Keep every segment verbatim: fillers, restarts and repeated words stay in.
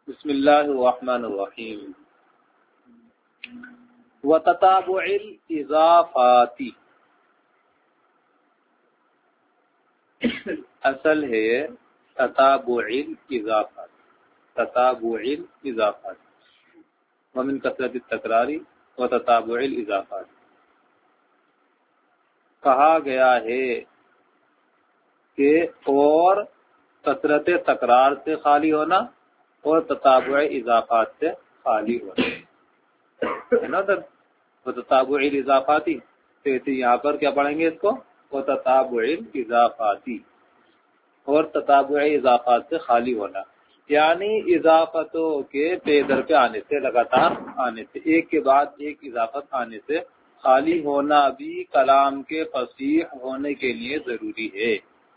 بسم اللہ الرحمن الرحیم. وتتابع الاضافات، اصل ہے تتابع الاضافات، تتابع الاضافات ومن کثرت التکرار وتتابع الاضافات. کہا گیا ہے کہ اور کثرت تکرار سے خالی ہونا اور تتابع اضافات سے خالی ہونا ہے نا. تو تتابع الاضافاتی تو یہاں پر کیا پڑھیں گے اس کو؟ وہ تتابع الاضافاتی اور تتابع اضافات سے خالی ہونا، یعنی اضافتوں کے پے در پہ آنے سے، لگاتار آنے سے، ایک کے بعد ایک اضافت آنے سے خالی ہونا بھی کلام کے فصیح ہونے کے لیے ضروری ہے.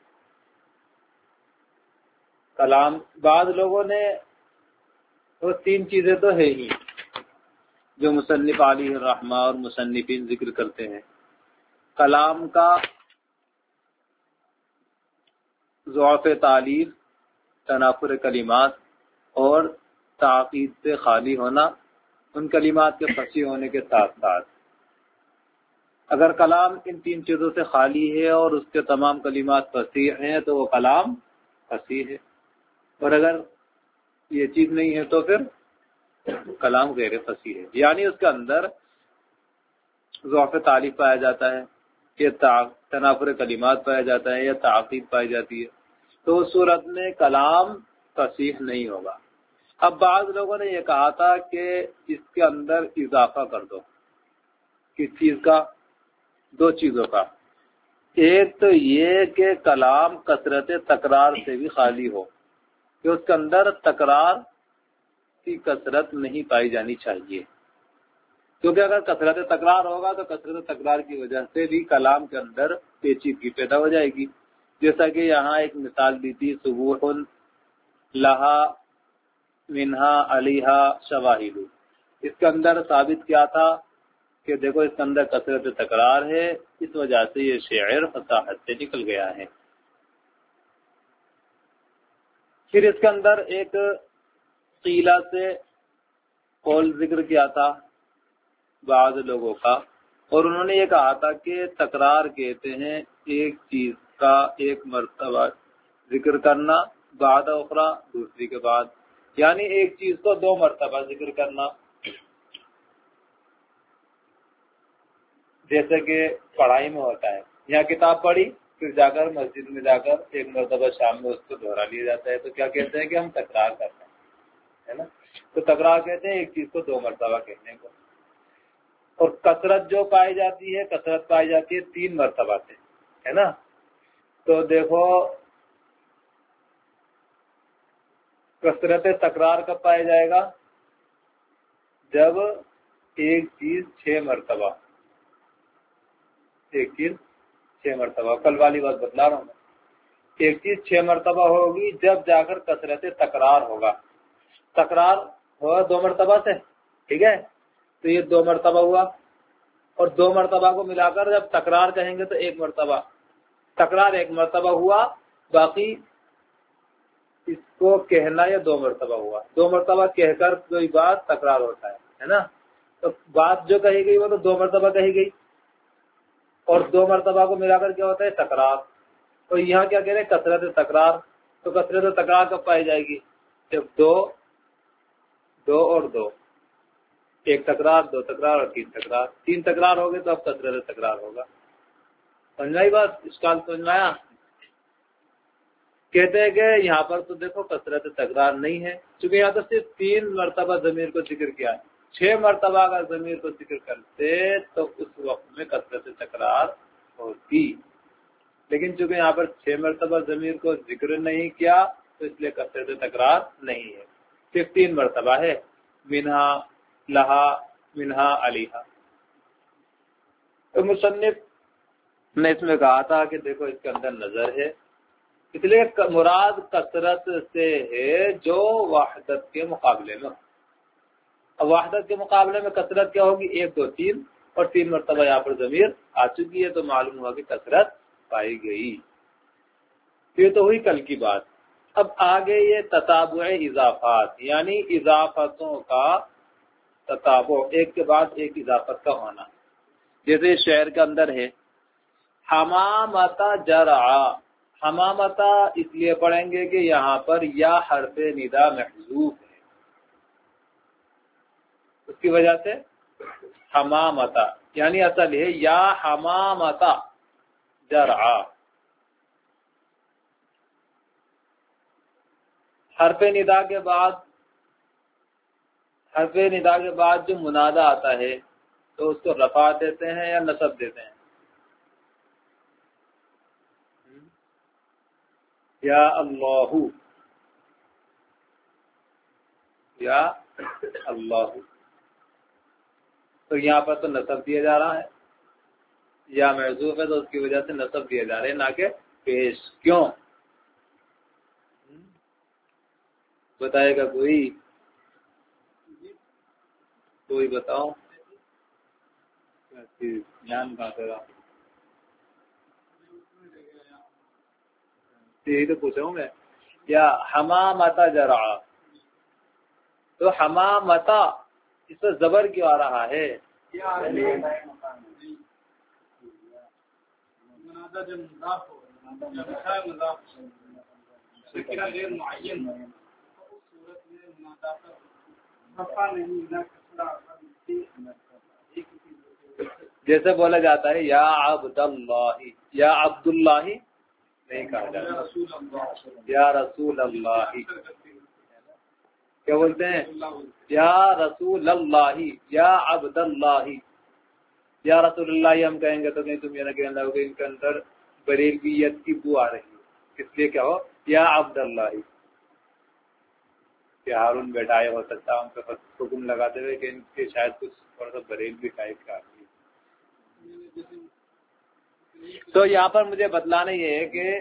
کلام بعض لوگوں نے وہ تین چیزیں تو ہے ہی جو مصنف علیہ الرحمہ اور مصنفین ذکر کرتے ہیں. کلام کا ضعف تعلیل، تنافر کلمات اور تعقید سے خالی ہونا، ان کلمات کے فصیح ہونے کے ساتھ ساتھ اگر کلام ان تین چیزوں سے خالی ہے اور اس کے تمام کلمات فصیح ہیں تو وہ کلام فصیح ہے، اور اگر یہ چیز نہیں ہے تو پھر کلام غیر فصیح ہے، یعنی اس کے اندر ضعف تعلیل پایا جاتا ہے، یا تنافر کلمات پایا جاتا ہے، یا تعقید پائی جاتی ہے، تو اس صورت میں کلام فصیح نہیں ہوگا. اب بعض لوگوں نے یہ کہا تھا کہ اس کے اندر اضافہ کر دو. کس چیز کا؟ دو چیزوں کا. ایک تو یہ کہ کلام کثرت تکرار سے بھی خالی ہو، کہ اس کے اندر تکرار کی کثرت نہیں پائی جانی چاہیے، کیونکہ اگر کثرت تکرار ہوگا تو کثرت تکرار کی وجہ سے بھی کلام کے اندر پیچیدگی پیدا ہو جائے گی. جیسا کہ یہاں ایک مثال دی تھی، سبوح لہا منہا علیہا شواہد. اس کے اندر ثابت کیا تھا کہ دیکھو اس کے اندر کثرت تکرار ہے، اس وجہ سے یہ شعر فصاحت سے نکل گیا ہے. پھر اس کے اندر ایک قیلہ سے قول ذکر کیا تھا بعض لوگوں کا، اور انہوں نے یہ کہا تھا کہ تکرار کہتے ہیں ایک چیز کا ایک مرتبہ ذکر کرنا بعد اخرى، دوسری کے بعد، یعنی ایک چیز کو دو مرتبہ ذکر کرنا. جیسے کہ پڑھائی میں ہوتا ہے، یہاں کتاب پڑھی پھر جا کر مسجد میں جا کر ایک مرتبہ شام میں اس کو دہرا لیا جاتا ہے، تو کیا کہتے ہیں کہ ہم تکرار کرتے ہیں، ہے نا. تو تکرار کہتے ہیں ایک چیز کو دو مرتبہ کہنے کو. اور کثرت جو پائی جاتی ہے، کثرت پائی جاتی ہے تین مرتبہ سے، ہے نا. تو دیکھو کثرت تکرار کب پایا جائے گا؟ جب ایک چیز چھ مرتبہ ایک چیز چھ مرتبہ کل والی بات بتلا رہا ہوں میں. ایک چیز چھ مرتبہ ہوگی جب جا کر کثرت تکرار ہوگا. تکرار ہوگا دو مرتبہ سے، ٹھیک ہے، تو یہ دو مرتبہ ہوا، اور دو مرتبہ کو ملا کر جب تکرار کہیں گے تو ایک مرتبہ. تکرار ایک مرتبہ ہوا، باقی اس کو کہنا یا دو مرتبہ ہوا. دو مرتبہ کہہ کر کوئی بات تکرار ہوتا ہے، ہے نا. تو بات جو کہی گئی وہ تو دو مرتبہ کہی گئی، اور دو مرتبہ کو ملا کر کیا ہوتا ہے؟ تکرار. تو یہاں کیا کہہ رہے ہیں؟ کثرت تکرار. تو کثرت تکرار کب پائی جائے گی؟ جب دو دو اور دو، ایک تکرار، دو تکرار اور تین تکرار. تین تکرار ہوگے تو اب کثرت تکرار ہوگا. سمجھائی بات؟ اشکال سمجھایا؟ کہتے ہیں کہ یہاں پر تو دیکھو کثرت تکرار نہیں ہے، چونکہ یہاں تو صرف تین مرتبہ ضمیر کو ذکر کیا ہے. چھ مرتبہ اگر ضمیر کو ذکر کرتے تو اس وقت میں کثرت تکرار ہوتی، لیکن چونکہ یہاں پر چھ مرتبہ ضمیر کو ذکر نہیں کیا تو اس لیے کثرت تکرار نہیں ہے، صرف تین مرتبہ ہے، منہا لہا منہا علیہا. تو مصنف نے اس میں کہا تھا کہ دیکھو اس کے اندر نظر ہے، اس لیے مراد کثرت سے ہے جو وحدت کے مقابلے میں. اب وحدت کے مقابلے میں کثرت کیا ہوگی؟ ایک دو تین، اور تین مرتبہ یہاں پر ضمیر آ چکی ہے تو معلوم ہوا کہ کثرت پائی گئی. یہ تو ہوئی کل کی بات. اب آگے یہ تتابع اضافات، یعنی اضافتوں کا تتابع، ایک کے بعد ایک اضافت کا ہونا. جیسے شعر کے اندر ہے حمامتا جرعا. حمامتا اس لیے پڑھیں گے کہ یہاں پر یا حرف ندا محذوف ہے، اس کی وجہ سے حمامتا، یعنی اصل ہے یا حمامتا جرعا. حرف ندا کے بعد حرف ندا کے بعد جو منادا آتا ہے تو اس کو رفع دیتے ہیں یا نصب دیتے ہیں؟ یا اللہ، یا اللہ، تو یہاں پر تو نصب دیا جا رہا ہے، یا محذوف ہے تو اس کی وجہ سے نصب دیا جا رہا ہے، نہ کہ پیش. کیوں بتائے گا کوئی؟ کوئی بتاؤ. جان کہاں سے رہا؟ یہی تو پوچھا ہوں میں. یا حمامتا جرعا، تو حمامتا اس پر زبر کیوں آ رہا ہے؟ جیسے بولا جاتا ہے یا عبد اللہ، یا عبد اللہ نہیں کہا جاتا، یا رسول اللہ. کیا بولتے ہیں؟ یا رسول اللہ، یا عبد اللہ. یا رسول اللہ ہم کہیں گے تو نہیں تم یہ نہ کہنا ہوگا ان کے اندر بریلویت کی بو آ رہی ہے، اس لیے کیا ہو یا عبد اللہ. کہ ہارون بیٹا ہو سکتا ان پہ حکم لگاتے ہوئے کہ ان کے شاید کچھ تھوڑا سا بریلوی ٹائپ کا آتی ہے. تو یہاں پر مجھے بتلانا یہ ہے کہ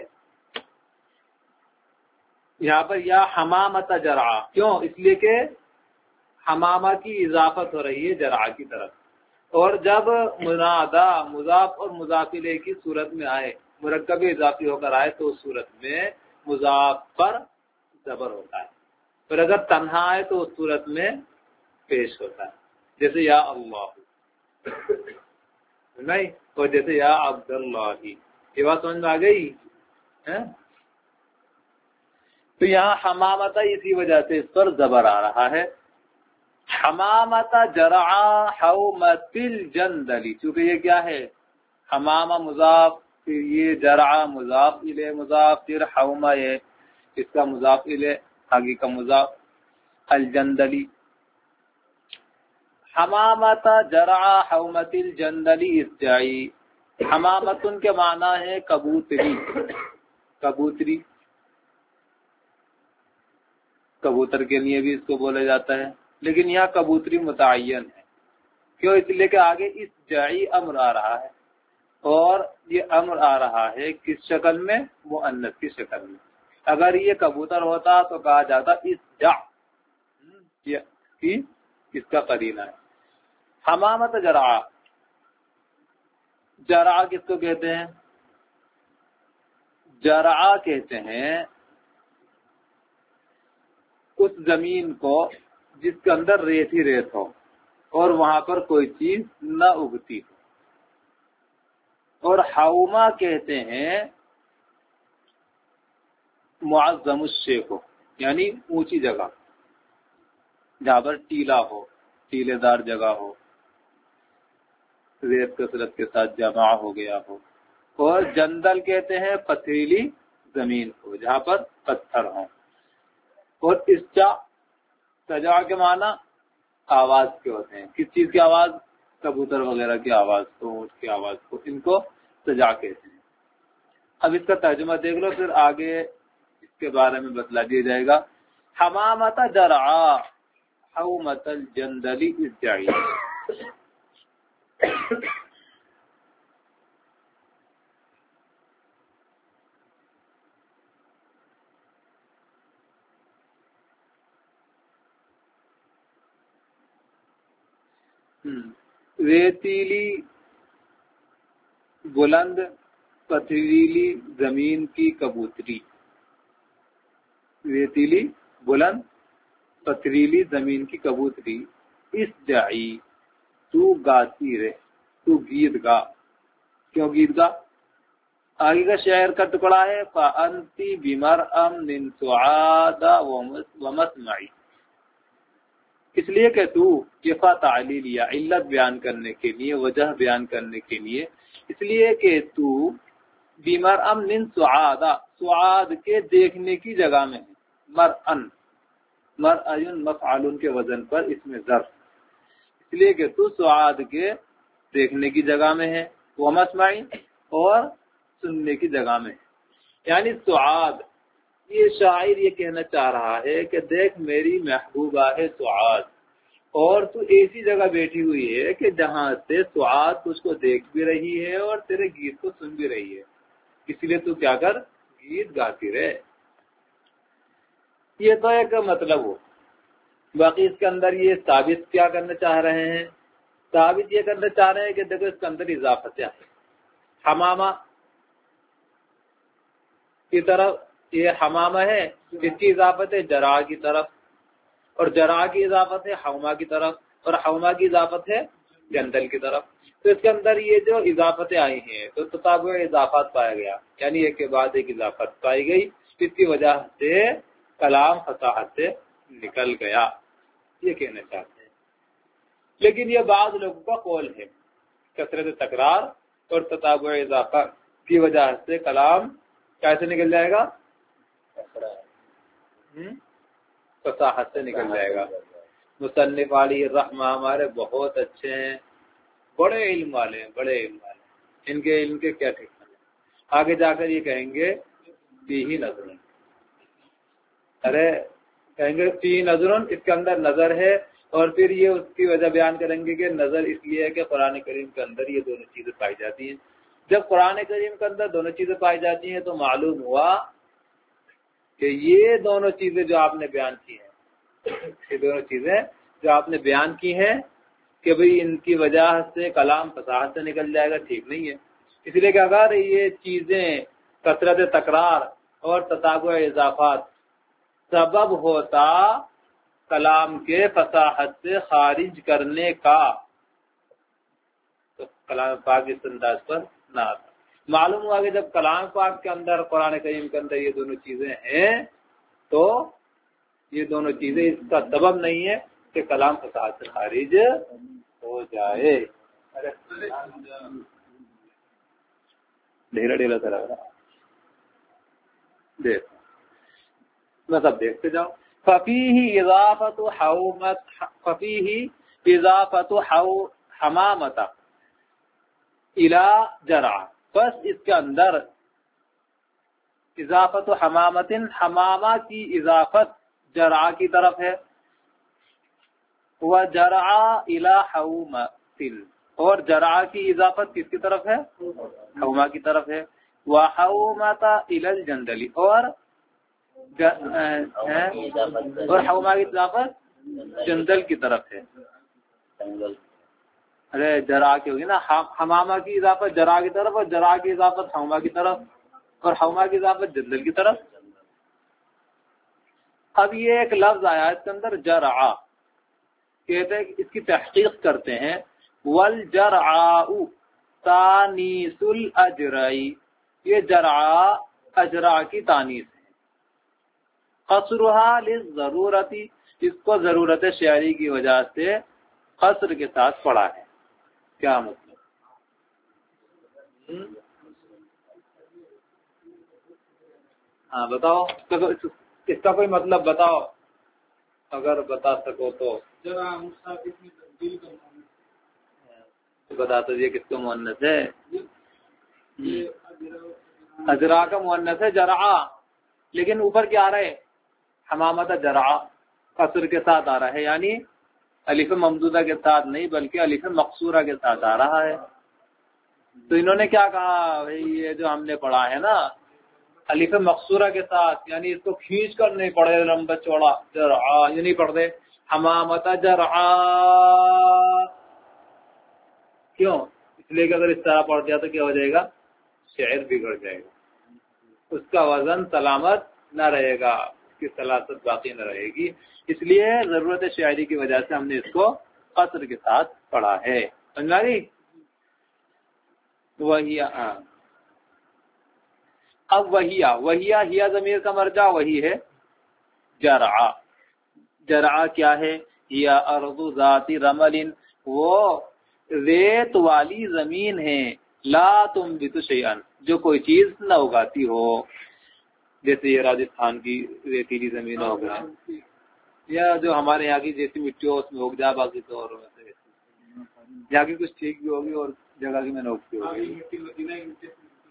یہاں پر یا حمامت جرعا، کیوں؟ اس لیے کہ حمامہ کی اضافت ہو رہی ہے جرعا کی طرف، اور جب منادا مضاف اور مضاف الیہ کی صورت میں آئے، مرکب اضافی ہو کر آئے، تو اس صورت میں مضاف پر زبر ہوتا ہے، اور اگر تنہا آئے تو اس صورت میں پیش ہوتا ہے. جیسے یا اللہ نہیں، اور جیسے یا عبد اللہ. یہ بات سمجھ میں آ گئی؟ تو یہاں حمامتا اسی وجہ سے اس پر زبر آ رہا ہے. حمامتا جرعا حومت الجندلی، چونکہ یہ کیا ہے؟ حمامہ مضاف، پھر یہ جرعا مضاف الیہ مضاف، پھر حومہ یہ اس کا مضاف الیہ آگے کا مضاف الجندلی. حمامتا جرعا حومت الجندلی اسجعی. حمامتن کے معنی ہے کبوتری، کبوتری، کبوتر کے لیے بھی اس کو بولا جاتا ہے، لیکن یہاں کبوتری متعین ہے. کیوں؟ اس لیے کہ آگے اس جائی امر آ رہا ہے، اور یہ امر آ رہا ہے کس شکل میں؟ مؤنث کی شکل میں. اگر یہ کبوتر ہوتا تو کہا جاتا اس جا، کی اس کا قرینہ ہے. حمامت جرعا، جرعا کس کو کہتے ہیں؟ جرعا کہتے ہیں اس زمین کو جس کے اندر ریت ہی ریت ہو اور وہاں پر کوئی چیز نہ اگتی ہو. اور حومہ کہتے ہیں معظم الشیء کو، یعنی اونچی جگہ جہاں پر ٹیلا ہو، ٹیلے دار جگہ ہو، ریت کثرت کے ساتھ جمع ہو گیا ہو. اور جندل کہتے ہیں پتھریلی زمین کو جہاں پر پتھر ہوں. اور اسجا، سجا کے معنی آواز کے ہوتے ہیں. کس چیز کی آواز؟ کبوتر وغیرہ کی آواز کو، اونٹ کی آواز کو، ان کو سجا کہتے ہیں. اب اس کا ترجمہ دیکھ لو، پھر آگے اس کے بارے میں بتلا دیا جائے گا. حمامت جرعا حومت الجندلی اسجعی. ریتیلی بلند پتھریلی زمین کی کبوتری. ریتیلی بلند پتریلی زمین کی کبوتری اس جائی تو گاتی رہے، تو گیت گا. کیوں گیت گا؟ آگے کا شعر کا ٹکڑا ہے فَأَنْتِ بِمَرْأَمْ سُعَادَ وَمَسْمَعِ، اس لیے کہ تو یہ فا تعلیل یا علت بیان کرنے کے لیے، وجہ بیان کرنے کے لیے، اس لیے کہ تو بِمَرْأَمْ سُعَادَ، سعاد کے دیکھنے کی جگہ میں ہے. مرأن مرأن مفعول کے وزن پر اس میں ظرف، اس لیے کہ تو سعاد کے دیکھنے کی جگہ میں ہے، وَمَسْمَعِ اور سننے کی جگہ میں ہے. یعنی سعاد، یہ شاعر یہ کہنا چاہ رہا ہے کہ دیکھ میری محبوبہ ہے سعاد، اور تو ایسی جگہ بیٹھی ہوئی ہے کہ جہاں سے سعاد تجھ کو دیکھ بھی رہی ہے اور تیرے گیت کو سن بھی رہی ہے، اس لیے تو کیا کر، گیت گاتی رہے. یہ تو ایک مطلب ہو. باقی اس کے اندر یہ ثابت کیا کرنا چاہ رہے ہیں؟ ثابت یہ کرنا چاہ رہے ہیں کہ دیکھو اس کے اندر اضافت ہے. حمامہ کی طرف، یہ حمامہ ہے، اس کی اضافت ہے جرا کی طرف، اور جرا کی اضافت ہے حوما کی طرف، اور حوما کی اضافت ہے جندل کی طرف. تو اس کے اندر یہ جو اضافتیں آئی ہیں تو تتابع اضافات پایا گیا، یعنی ایک کے بعد ایک اضافت پائی گئی، اس کی وجہ سے کلام فصاحت سے نکل گیا، یہ کہنا چاہتے ہیں. لیکن یہ بعض لوگوں کا قول ہے کثرت تکرار اور تتابع اضافہ کی وجہ سے کلام کیسے نکل جائے گا، فصاحت سے نکل جائے گا. مصنف علی الرحمہ ہمارے بہت اچھے ہیں، بڑے علم والے ہیں، بڑے علم والے ہیں، ان کے علم کے کیا ٹھکانے. آگے جا کر یہ کہیں گے فیہ نظر، ارے کہیں گے فیہ نظر، اس کے اندر نظر ہے، اور پھر یہ اس کی وجہ بیان کریں گے کہ نظر اس لیے ہے کہ قرآن کریم کے اندر یہ دونوں چیزیں پائی جاتی ہیں. جب قرآن کریم کے اندر دونوں چیزیں پائی جاتی ہیں تو معلوم ہوا کہ یہ دونوں چیزیں جو آپ نے بیان کی ہیں، یہ دونوں چیزیں جو آپ نے بیان کی ہیں کہ بھئی ان کی وجہ سے کلام فصاحت سے نکل جائے گا، ٹھیک نہیں ہے. اس لیے کہ اگر یہ چیزیں کثرت تکرار اور تتابع اضافات سبب ہوتا کلام کے فصاحت سے خارج کرنے کا تو کلام پاک اس انداز پر نہ آتا. معلوم ہوا کہ جب کلام پاک کے اندر قرآن کریم کے اندر یہ دونوں چیزیں ہیں تو یہ دونوں چیزیں اس کا سبب نہیں ہے کہ کلام فصاحت سے خارج ہو جائے. ڈھیرا ڈھیرا طرح دیکھ بس اب دیکھتے جاؤ. ففیہ اضافت حومت، ففیہ اضافت حمامت الى جرع، بس اس کے اندر اضافت حمامت، حمامہ کی اضافت جرع کی طرف ہے، وجرع الى حومت، اور جرع کی اضافت کس کی طرف ہے، حومہ کی طرف ہے، وحومت الى الجندل، اور اور حومہ کی اضافت جندل کی طرف ہے. ارے جرا کی ہوگی نا، حمامہ کی اضافت جرا کی طرف، اور جرا کی اضافت حومہ کی طرف، اور حومہ کی اضافت جندل کی طرف. اب یہ ایک لفظ آیا اس کے اندر جرعا، کہتے ہیں اس کی تحقیق کرتے ہیں، والجرعاء تانیس الاجرائی، یہ جرعا اجرا کی تانیس ہے. قصرها للضرورتی، اس کو ضرورت شعری کی وجہ سے قصر کے ساتھ پڑھا ہے. کیا مطلب؟ ہاں بتاؤ، اس کا کوئی مطلب بتاؤ اگر بتا سکو تو. بتا تو یہ کس کو مؤنث ہے؟ اجرا کا مؤنث ہے جرعا، لیکن اوپر کیا آ رہا ہے، حمامت جرعا، قصر کے ساتھ آ رہا ہے، یعنی الف ممدودہ کے ساتھ نہیں بلکہ الف مقصورہ کے ساتھ آ رہا ہے. تو انہوں نے کیا کہا، بھئی یہ جو ہم نے پڑھا ہے نا الف مقصورہ کے ساتھ، یعنی اس کو کھینچ کر نہیں پڑھے لمبا چوڑا جرعا، یہ نہیں پڑھتے حمامت جرعا. کیوں؟ اس لیے کہ اگر اس طرح پڑھ دیا تو کیا ہو جائے گا، شعر بگڑ جائے گا، اس کا وزن سلامت نہ رہے گا. کی سلاست باقی نہ رہے گی، اس لیے ضرورت شاعری کی وجہ سے ہم نے اس کو قصر کے ساتھ پڑھا ہے. سمجھا رہی؟ وہی اب وہی وہی ہیا ضمیر کا مرجع وہی ہے جرعا. جرعا کیا ہے؟ ہیا ارض ذات رمل، وہ ریت والی زمین ہے، لا تنبت شیئا، جو کوئی چیز نہ اگاتی ہو. جیسے یہ راجستھان کی ریتیلی زمین ہو گئی، یا جو ہمارے یہاں کی جیسی مٹی ہو اس میں اگ جا، باقی تو اور یہاں کی کچھ ٹھیک بھی ہوگی اور جگہ کی میں نے اگتی ہوگی.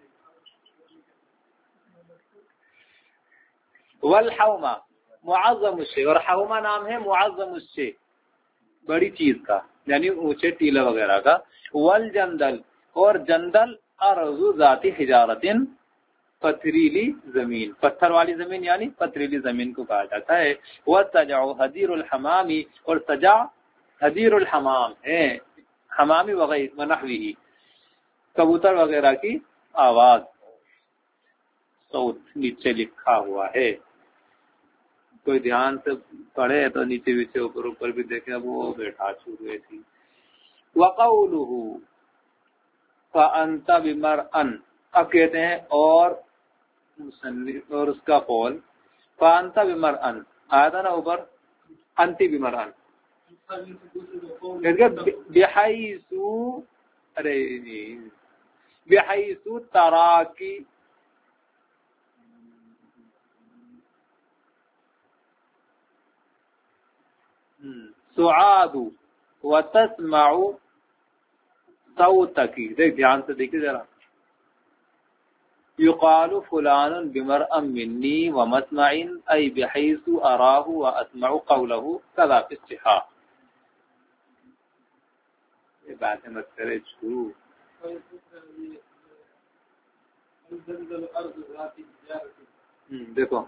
والحوما معظم الشیء، اور حوما نام ہے معظم الشیء، بڑی چیز کا، یعنی اونچے ٹیلے وغیرہ کا. والجندل، اور جندل ارض ذات حجارت، پتھریلی زمین، پتھر والی زمین یعنی پتھریلی زمین کو کہا جاتا ہے. والسجع حدیر الحمام، اور سجع حدیر الحمام ہے، حمامی وغیرہ ونحوی، کبوتر وغیرہ کی آواز، صوت نیچے لکھا ہوا ہے. کوئی دھیان سے پڑھے تو نیچے پیچھے اوپر اوپر بھی دیکھے، وہ بیٹھا چھوڑے تھی. وقولہ فانت بمرءن، اب کہتے ہیں اور اور اس کا قول فانت بمرءن آیا تھا نا اوپر، انتی بمرءن، بحیث ارے بحیث تراکی سعاد وتسمع صوتک. دیکھ دھیان سے دیکھیے ذرا، یقال فلان بمرء منی ومسمع ای بحیث اراہ واسمع قولہ کذا فی الصحاح. یہ باتیں مت کرے چھو. دیکھو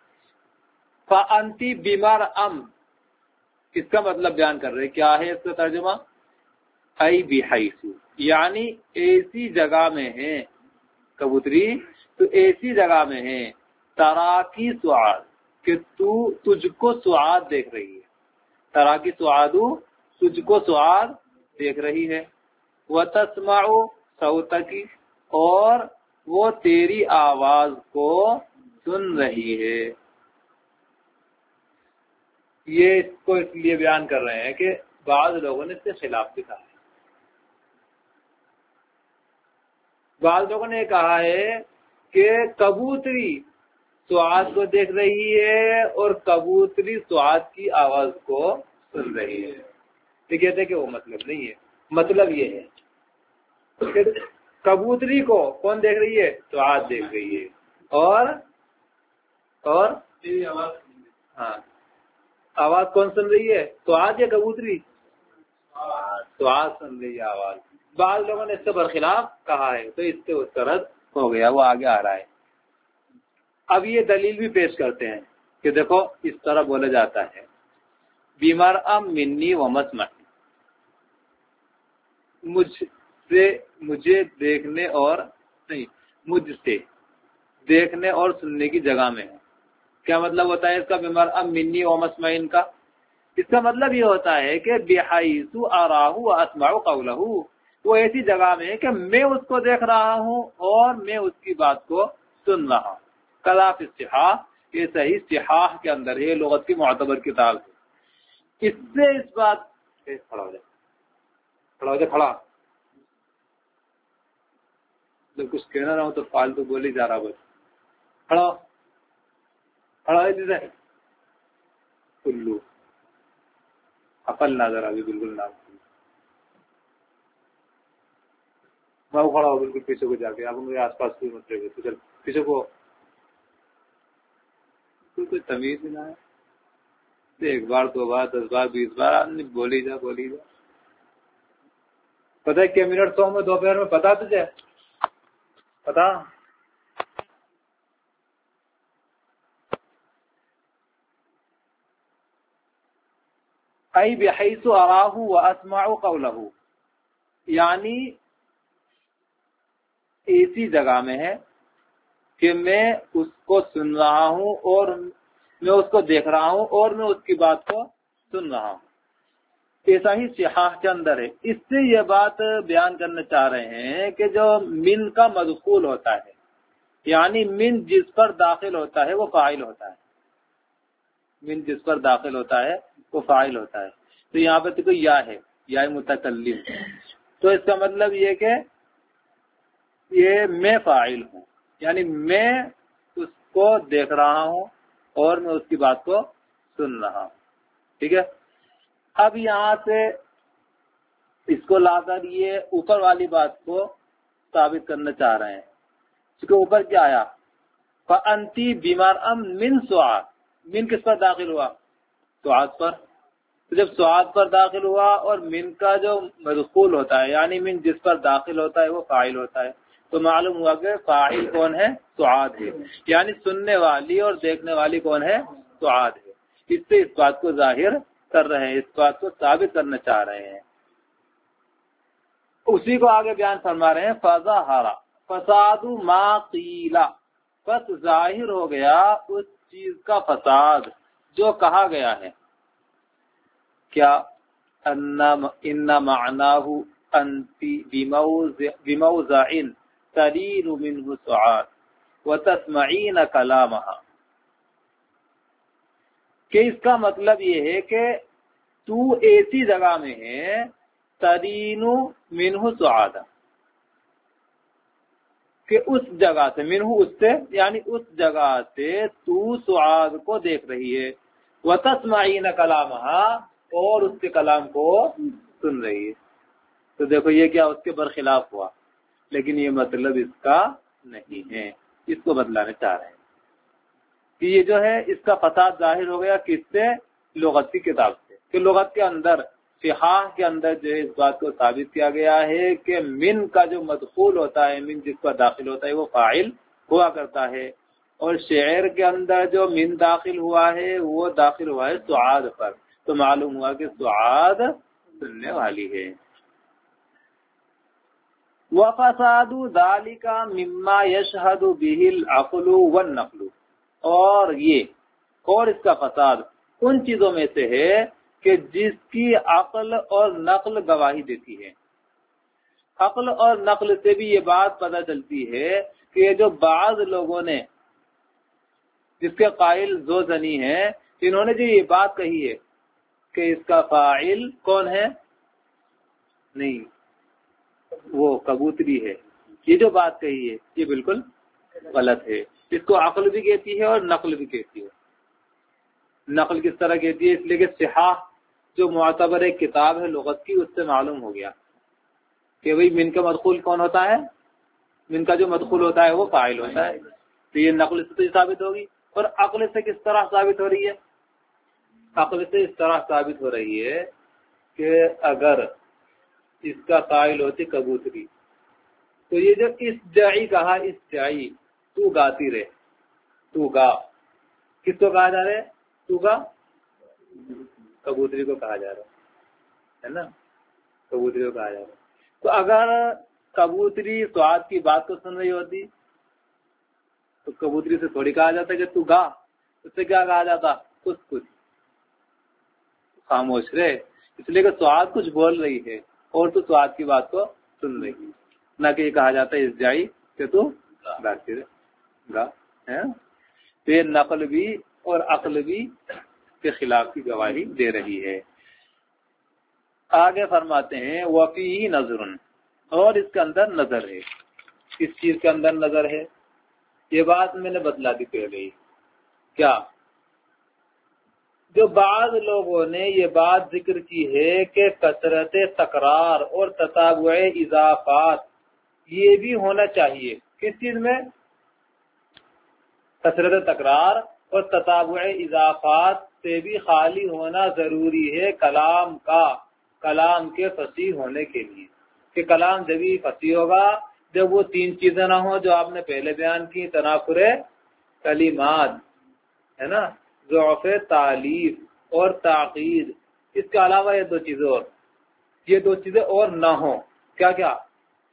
فانتی بمرء، اس کا مطلب بیان کر رہے، کیا ہے اس کا ترجمہ؟ ای بحیث، یعنی ایسی جگہ میں ہے کبوتری، تو ایسی جگہ میں ہے تراکی سعاد، کہ تو تجھ کو سعاد دیکھ رہی ہے. تراکی سعادو، تجھ کو سعاد دیکھ رہی ہے. وتسمع صوتکی، اور وہ تیری آواز کو سن رہی ہے. یہ اس کو اس لیے بیان کر رہے ہیں کہ بعض لوگوں نے اس کے خلاف بھی کہا ہے. بعض لوگوں نے کہا ہے کہ کبوتری سعاد کو دیکھ رہی ہے اور کبوتری سعاد کی آواز کو سن رہی ہے. یہ کہتے ہیں کہ وہ مطلب نہیں ہے. مطلب یہ ہے کہ کبوتری کو کون دیکھ رہی ہے؟ سعاد دیکھ رہی ہے، اور اور ہاں آواز کون سن رہی ہے؟ سعاد یا کبوتری؟ سعاد سن رہی ہے آواز. بعض لوگوں نے اس کے برخلاف کہا ہے، تو اس سے اس کا رد ہو گیا، وہ آگے آ رہا ہے. اب یہ دلیل بھی پیش کرتے ہیں کہ دیکھو اس طرح بولا جاتا ہے، بمرء منی ومسمع، مجھ سے مجھے دیکھنے اور نہیں مجھ سے دیکھنے اور سننے کی جگہ میں ہے. کیا مطلب ہوتا ہے اس کا بمرء منی ومسمع کا؟ اس کا مطلب یہ ہوتا ہے کہ بحیث اراہ واسمع قولہ، وہ ایسی جگہ میں ہے کہ میں اس کو دیکھ رہا ہوں اور میں اس کی بات کو سن رہا ہوں. کذا فی الصحاح، یہ صحیح صحاح کے اندر ہے، لغت کی معتبر کتاب ہے. اس سے اس بات کھڑا ہو جائے کھڑا ہو جائے کھڑا جب کچھ کہنا رہا ہوں تو فالتو بول ہی جا رہا. بس کھڑا کھڑا ہے جیسے الو عقل نہ ذرا بھی بالکل نہ. میں کھڑا ہو بالکل پیچھے کو جا کے، آپ میرے آس پاس کوئی مت رہے تو چل پیچھے کو. کوئی تمیز نہ ہے، ایک بار دو بار دس بار بیس بار آدمی بولی جا بولی جا. پتہ ہے کیا منٹ سو میں دوپہر میں پتا تجھے پتا؟ ای بحیث اراہ واسمع قولہ، یعنی ایسی جگہ میں ہے کہ میں اس کو سن رہا ہوں اور میں اس کو دیکھ رہا ہوں اور میں اس کی بات کو سن رہا ہوں. ایسا ہی صحاح کے اندر ہے. اس سے یہ بات بیان کرنا چاہ رہے ہیں کہ جو من کا مدخول ہوتا ہے، یعنی من جس پر داخل ہوتا ہے وہ فاعل ہوتا ہے. من جس پر داخل ہوتا ہے وہ فاعل ہوتا ہے. تو یہاں پہ تو یا ہے، یا متکلم، تو اس کا مطلب یہ کہ یہ میں فاعل ہوں، یعنی میں اس کو دیکھ رہا ہوں اور میں اس کی بات کو سن رہا ہوں. ٹھیک ہے. اب یہاں سے اس کو لا کر یہ اوپر والی بات کو ثابت کرنا چاہ رہے ہیں. اس کے اوپر کیا آیا؟ فَأَنْتِ بِمَرْأَمْ مِنْ سُعَاد. من کس پر داخل ہوا؟ سعاد پر. تو جب سعاد پر داخل ہوا اور من کا جو مدخول ہوتا ہے یعنی من جس پر داخل ہوتا ہے وہ فاعل ہوتا ہے، تو معلوم ہوا کہ فاعل کون ہے؟ سعاد ہے. یعنی سننے والی اور دیکھنے والی کون ہے؟ سعاد ہے. اس سے اس بات کو ظاہر کر رہے ہیں، اس بات کو ثابت کرنا چاہ رہے ہیں. اسی کو آگے بیان فرما رہے ہیں فَظَهَرَ فَسَادُ مَا قِيلَ. بس ظاہر ہو گیا اس چیز کا فساد جو کہا گیا ہے. کیا؟ ان معناه انت بموضع ترين منه سعاد وتسمعين كلامها. کہ اس کا مطلب یہ ہے کہ تو ایسی جگہ میں ہے ترین منہ سعاد، کہ اس جگہ سے، منہ اس سے، یعنی اس جگہ سے تو سعاد کو دیکھ رہی ہے، وتسمعین کلامہا، اور اس کے کلام کو سن رہی ہے. تو دیکھو یہ کیا اس کے برخلاف ہوا، لیکن یہ مطلب اس کا نہیں ہے. اس کو بتلانے چاہ رہے ہیں کہ یہ جو ہے اس کا فساد ظاہر ہو گیا کس سے؟ لغت کی کتاب سے. کہ لغت کے اندر، صحاح کے اندر جو ہے اس بات کو ثابت کیا گیا ہے کہ من کا جو مدخول ہوتا ہے، من جس پر داخل ہوتا ہے وہ فاعل ہوا کرتا ہے، اور شعر کے اندر جو من داخل ہوا ہے وہ داخل ہوا ہے سعاد پر. تو معلوم ہوا کہ سعاد سننے والی ہے. وَفَسَادُ ذَلِكَ مِمَّا يَشْهَدُ بِهِ الْعَقْلُ وَالنَّقْلُ. اور یہ اور اس کا فساد ان چیزوں میں سے ہے کہ جس کی عقل اور نقل گواہی دیتی ہے. عقل اور نقل سے بھی یہ بات پتہ چلتی ہے کہ جو بعض لوگوں نے جس کے قائل زوزنی ہیں، انہوں نے جو یہ بات کہی ہے کہ اس کا فاعل کون ہے؟ نہیں، وہ کبوتری ہے. یہ جو بات کہی ہے یہ بالکل غلط ہے. اس کو عقل بھی کہتی ہے اور نقل بھی کہتی ہے. نقل کس طرح کہتی ہے؟ اس لیے کہ صحاح جو معتبر ایک کتاب ہے لغت کی، اس سے معلوم ہو گیا کہ بھئی من کا مدخول کون ہوتا ہے؟ من کا جو مدخول ہوتا ہے وہ فاعل ہوتا ہے. تو یہ نقل سے تو ثابت ہوگی. اور عقل سے کس طرح ثابت ہو رہی ہے؟ عقل سے اس طرح ثابت ہو رہی ہے کہ اگر اس کا قائل ہوتی کبوتری، تو یہ جو اس جائی کہا، اس جائی تو گاتی رہے، تو گا، کس کو کہا جا رہا ہے؟ تو گا، کبوتری کو کہا جا رہا ہے نا، کبوتری کو کہا جا رہا ہے. تو اگر کبوتری سعاد کی بات کو سن رہی ہوتی تو کبوتری سے تھوڑی کہا جاتا کہ تو گا. اس سے کیا کہا جاتا؟ کچھ کچھ خاموش رہے. اس لیے کہ سعاد کچھ بول رہی ہے اور تو سعاد کی بات کو سن رہی ہے، نہ کہ یہ کہا جاتا ہے اس جائی کہ تو گاتی رہے گا. تو یہ نقل بھی اور عقل بھی کے خلاف کی گواہی دے رہی ہے. آگے فرماتے ہیں وَفِيهِ نَظْرٌ. اور اس کے اندر نظر ہے. کس چیز کے اندر نظر ہے؟ یہ بات میں نے بتلا دی پہلے ہی. کیا؟ جو بعض لوگوں نے یہ بات ذکر کی ہے کہ کثرت تکرار اور تتابع اضافات یہ بھی ہونا چاہیے. کس چیز میں؟ کثرت تکرار اور تتابع اضافات سے بھی خالی ہونا ضروری ہے کلام کا، کلام کے فصیح ہونے کے لیے. کہ کلام جبھی فصیح ہوگا جب وہ تین چیزیں نہ ہوں جو آپ نے پہلے بیان کی، تنافر کلمات ہے نا، ضعف تعلیف اور تعقید. اس کے علاوہ یہ دو چیزیں اور یہ دو چیزیں اور نہ ہوں. کیا کیا؟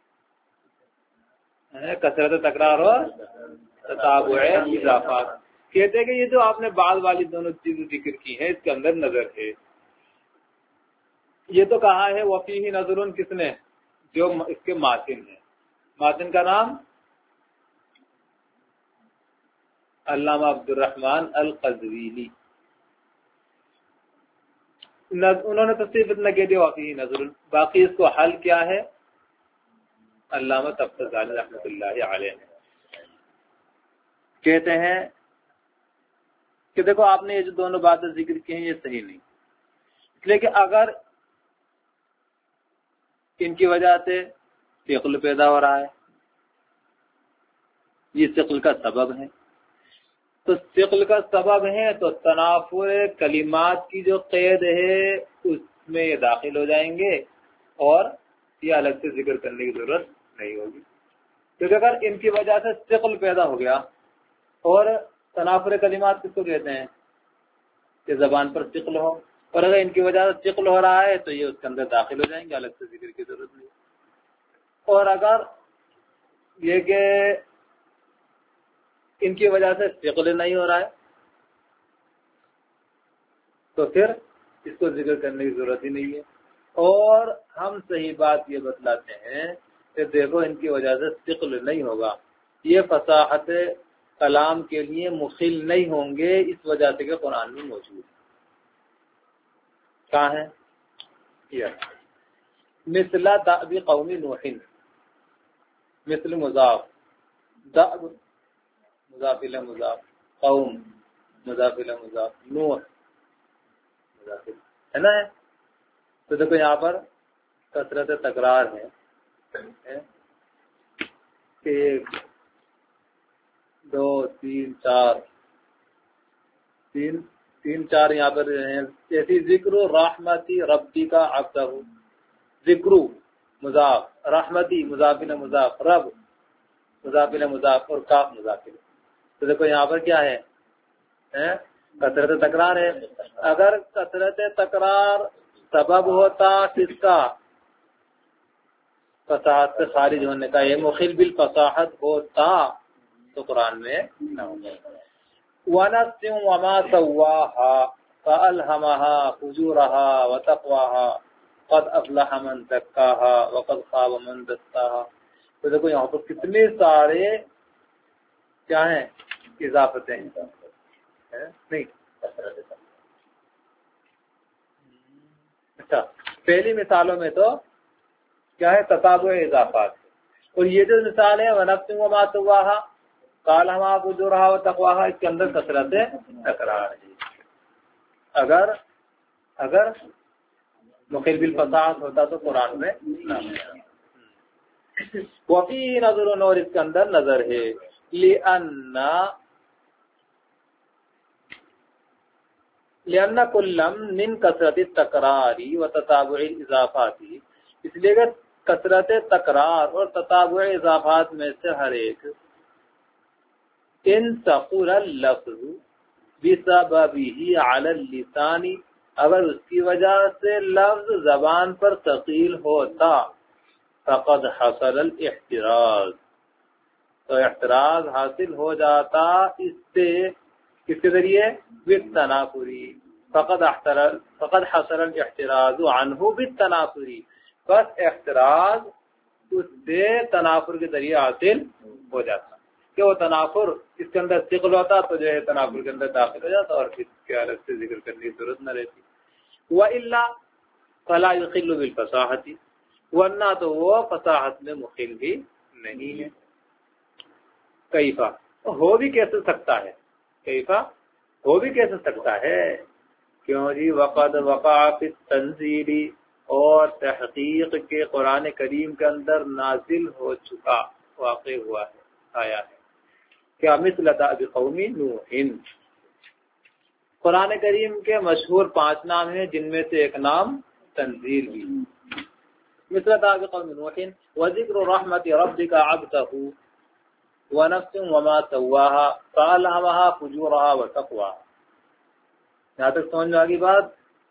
کثرت تکرار اور تتابع اضافات. کہتے ہیں کہ یہ جو آپ نے بعد والی دونوں چیزیں ذکر کی ہیں اس کے اندر نظر ہے. یہ تو کہا ہے وفیہ نظر، کس نے؟ جو اس کے ماتن ہیں. ماتن کا نام علامہ عبد الرحمن القزوینی. انہوں نے تصریف اتنا کہہ دیا وفیہ نظر. باقی اس کو حل کیا ہے علامہ تفتزانی رحمۃ اللہ علیہ نے. کہتے ہیں کہ دیکھو آپ نے یہ جو دونوں باتیں ذکر کی ہیں یہ صحیح نہیں، اس لیے کہ اگر ان کی وجہ سے ثقل پیدا ہو رہا ہے، یہ ثقل کا سبب ہے، تو ثقل کا سبب ہے تو تنافر کلمات کی جو قید ہے اس میں یہ داخل ہو جائیں گے اور یہ الگ سے ذکر کرنے کی ضرورت نہیں ہوگی. کیونکہ اگر ان کی وجہ سے ثقل پیدا ہو گیا، اور تنافر کلمات کس کو کہتے ہیں کہ زبان پر ثقل ہو، اور اگر ان کی وجہ سے ثقل ہو رہا ہے تو یہ اس کے اندر داخل ہو جائیں گے، الگ سے ذکر کی ضرورت نہیں. اور اگر یہ کہ ان کی وجہ سے ثقل نہیں ہو رہا ہے تو پھر اس کو ذکر کرنے کی ضرورت ہی نہیں ہے. اور ہم صحیح بات یہ بتلاتے ہیں کہ دیکھو ان کی وجہ سے ثقل نہیں ہوگا، یہ فصاحت کلام کے لیے مخل نہیں ہوں گے اس وجہ سے کہ قرآن میں موجود ہے. کہاں ہے یہ؟ مثل دأب قوم نوح، مثل مضاف، دأب مضاف الی مضاف، قوم مضاف الی مضاف، نوح مضاف الی، ہے نا؟ تو دیکھو یہاں پر کثرت تکرار ہے، ایک دو تین چار تین تین چار یہاں پر ہیں. جیسی ذکر رحمتی ربی کا عبدہ، ذکر مضاف، رحمتی مضاف الی مضاف، رب مضاف الی مضاف، اور کاف مضاف الی. تو دیکھو یہاں پر کیا ہے؟ کثرت تکرار ہے. اگر کثرت تکرار سبب ہوتا کس کا؟ فصاحت سے خارج ہونے کا، یہ مخل بالفصاحت ہوتا تو قرآن میں نہ ہوگا. وَنَفْسٍ وَمَا سَوَّاهَا فَأَلْهَمَهَا فُجُورَهَا وَتَقْوَاهَا قَدْ أَفْلَحَ مَنْ زَكَّاهَا وَقَدْ خَابَ مَنْ دَسَّاهَا. تو دیکھو یہاں پر کتنے سارے کیا ہیں؟ اضافتیں ہیں. نہیں اچھا، پہلی مثالوں میں تو کیا ہے؟ تتابع اضافات. اور یہ جو مثال ہے وَنَفْسٍ وَمَا سَوَّاهَا قَالَهَا فُجُورَهَا وَتَقْوَاهَا، اس کے اندر کثرت تکرار ہے. اگر اگر مخل بالفصاحت ہوتا تو قرآن میں نہ ہوتا. وفی نظر، اور اس کے اندر نظر ہے. لِأَنَّ لِأَنَّ كُلًّا مِنْ كَثْرَةِ التَّكْرَارِ وَتَتَابُعِ الْإِضَافَاتِ، اس لیے کہ کثرت تکرار اور تتابع اضافات میں سے ہر ایک ان ثقل اللفظ بسببه على اللسان، اگر اس کی وجہ سے لفظ زبان پر ثقیل ہوتا فقد حصل الاحتراز، تو احتراز حاصل ہو جاتا اس سے، کس کے ذریعے؟ بالتنافری. فقد احتراز فقد حصل الاحتراز عنه بالتنافری، بس احتراز اس سے تنافر کے ذریعے حاصل ہو جاتا کہ وہ تنافر اس کے اندر ثقل ہوتا تو جو ہے تنافر کے اندر داخل ہو جاتا اور پھر اس کے الگ سے ذکر کرنے کی ضرورت نہ رہتی. وَإِلَّا فَلَا يُخِلُّ بِالْفَصَاحَةِ، ورنہ تو وہ فصاحت میں مخل بھی نہیں ہے. کیفا، ہو بھی کیسے سکتا ہے؟ کیفا ہو بھی کیسے سکتا ہے؟ کیوں جی؟ وقد وقع فی التنزیل، اور تحقیق کے قرآن کریم کے اندر نازل ہو چکا، واقع ہوا ہے، آیا ہے. کیا؟ مثل دأب قوم نوح، قرآن کریم کے مشہور پانچ نام ہیں جن میں سے ایک نام تنزیل بھی. مثل دأب قوم نوح وذکر رحمت ربک عبدہ ونفس وما سواها فألهمها فجورها وتقواها. یہاں تک سمجھ میں آگئی بات؟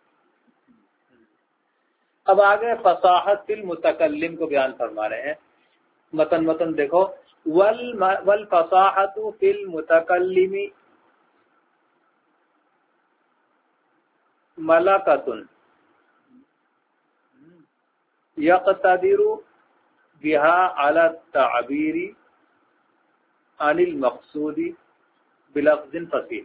اب آگے فصاحت فی المتکلم کو بیان فرما رہے ہیں. متن متن دیکھو، والفصاحت فی المتکلم ملکتن یقتدر بها علی التعبیر عن المقصود بلفظ فصیح.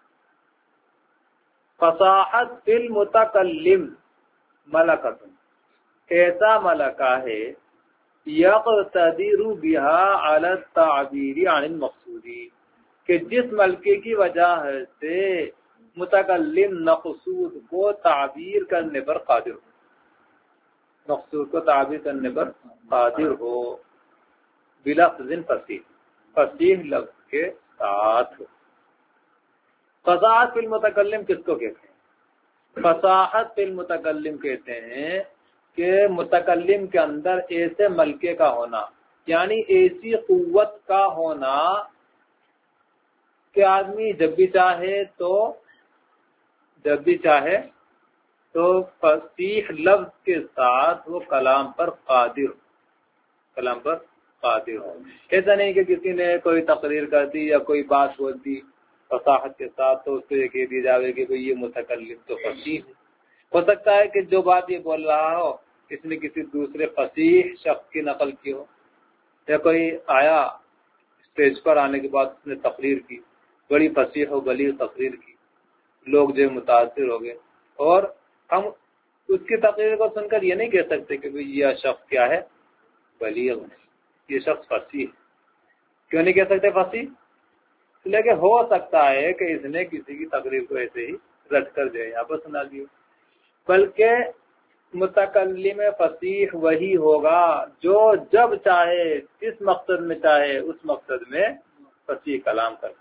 فصاحت فی المتکلم ملکتن ایسا ملکہ ہے یقتدر بها علی التعبیر عن المقصود کہ جس ملکے کی وجہ سے متکلم مقصود کو تعبیر کرنے پر قادر ہو، مقصود کو تعبیر کرنے پر قادر ہو بلفظ فصیح، فصیح لفظ کے ساتھ. فصاحت فی المتکلم کس کو کہتے ہیں؟ فصاحت فی المتکلم کہتے ہیں کہ متکلم کے اندر ایسے ملکے کا ہونا، یعنی ایسی قوت کا ہونا کہ آدمی جب بھی چاہے تو جب بھی چاہے تو فصیح لفظ کے ساتھ وہ کلام پر قادر ہو، کلام پر قادر ہو. ایسا نہیں کہ کسی نے کوئی تقریر کر دی یا کوئی بات بول دی فصاحت کے ساتھ تو اس کو یہ کہہ دی جاوے کہ بھئی یہ متکلم تو فصیح ہے. ہو سکتا ہے کہ جو بات یہ بول رہا ہو اس نے کسی دوسرے فصیح شخص کی نقل کی ہو، یا کوئی آیا اسٹیج پر آنے کے بعد اس نے تقریر کی، بڑی فصیح و بلیغ تقریر کی، لوگ جو متاثر ہو گئے، اور ہم اس کی تقریر کو سن کر یہ نہیں کہہ سکتے کہ بھئی یہ شخص کیا ہے، بلیغ ہے، یہ شخص فصیح. کیوں نہیں کہہ سکتے فصیح؟ لیکن ہو سکتا ہے کہ اس نے کسی کی تقریر کو ایسے ہی رٹ کر دے یہاں پر سنا دی، بلکہ متکلم فصیح وہی ہوگا جو جب چاہے جس مقصد میں چاہے اس مقصد میں فصیح کلام کرتے.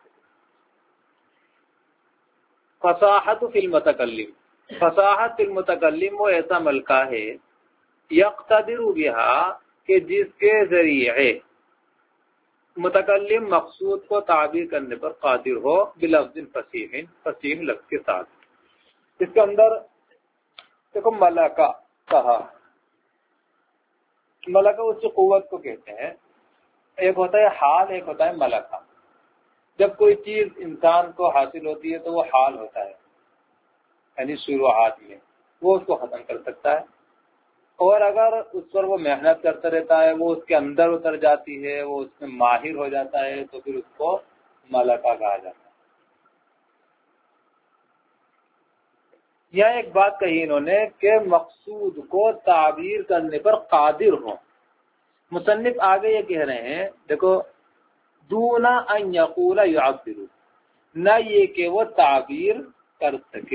فصاحت فی المتکلم، فصاحت فی المتکلم وہ ایسا ملکہ ہے یقتدر بها کہ جس کے ذریعے متکلم مقصود کو تعبیر کرنے پر قادر ہو بلفظ فصیح، فصیح لفظ کے ساتھ. اس کے اندر دیکھو ملکہ کہا، ملکہ اس کی قوت کو کہتے ہیں. ایک ہوتا ہے حال، ایک ہوتا ہے ملکہ. جب کوئی چیز انسان کو حاصل ہوتی ہے تو وہ حال ہوتا ہے، یعنی شروعات میں وہ اس کو ختم کر سکتا ہے، اور اگر اس پر وہ محنت کرتا رہتا ہے، وہ اس کے اندر اتر جاتی ہے، وہ اس میں ماہر ہو جاتا ہے، تو پھر اس کو ملکہ کہا جاتا ہے. یہاں ایک بات کہی انہوں نے کہ مقصود کو تعبیر کرنے پر قادر ہوں. مصنف آگے یہ کہہ رہے ہیں، دیکھو دون ان یقول یعبر، نہ یہ کہ وہ تعبیر کر سکے.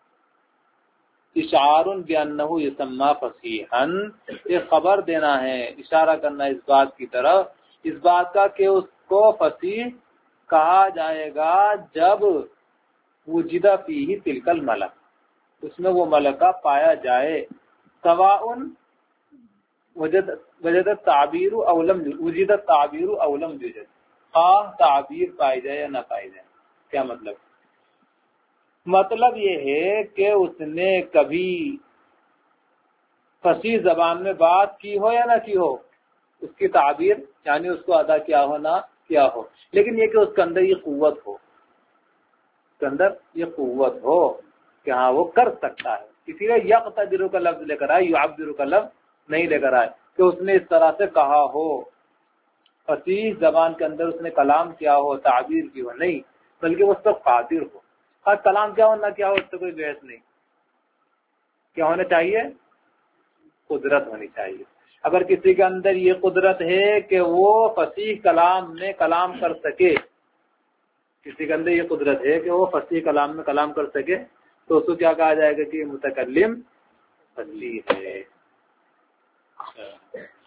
اشعار بانہ یسمى فصیحا، یہ خبر دینا ہے، اشارہ کرنا اس بات کی طرف، اس بات کا کہ اس کو فصیح کہا جائے گا جب وجد فیہ تلک الملک، اس میں وہ ملکہ پایا جائے. سواء وجد وجد التعبیر او لم وجد التعبیر او لم یوجد، خواہ تعبیر پائی جائے یا نہ پائی جائے. کیا مطلب؟ مطلب یہ ہے کہ اس نے کبھی فصیح زبان میں بات کی ہو یا نہ کی ہو، اس کی تعبیر یعنی اس کو ادا کیا ہو نہ کیا ہو، لیکن یہ کہ اس کے اندر یہ قوت ہو، اس کے اندر یہ قوت ہو کہ ہاں وہ کر سکتا ہے. اسی لیے یقتدر کا لفظ لے کر آئے، یعبر کا لفظ نہیں لے کر آئے کہ اس نے اس طرح سے کہا ہو، فصیح زبان کے اندر اس نے کلام کیا ہو، تعبیر کی ہو، نہیں، بلکہ اس پر قادر ہو. ہاں کلام کیا ہو نہ کیا ہو اس سے کوئی بحث نہیں. کیا ہونا چاہیے؟ قدرت ہونی چاہیے. اگر کسی کے اندر یہ قدرت ہے کہ وہ فصیح کلام میں کلام کر سکے، کسی کے اندر یہ قدرت ہے کہ وہ فصیح کلام میں کلام کر سکے، تو اس کو کیا کہا جائے گا کہ متکلم فصیح ہے.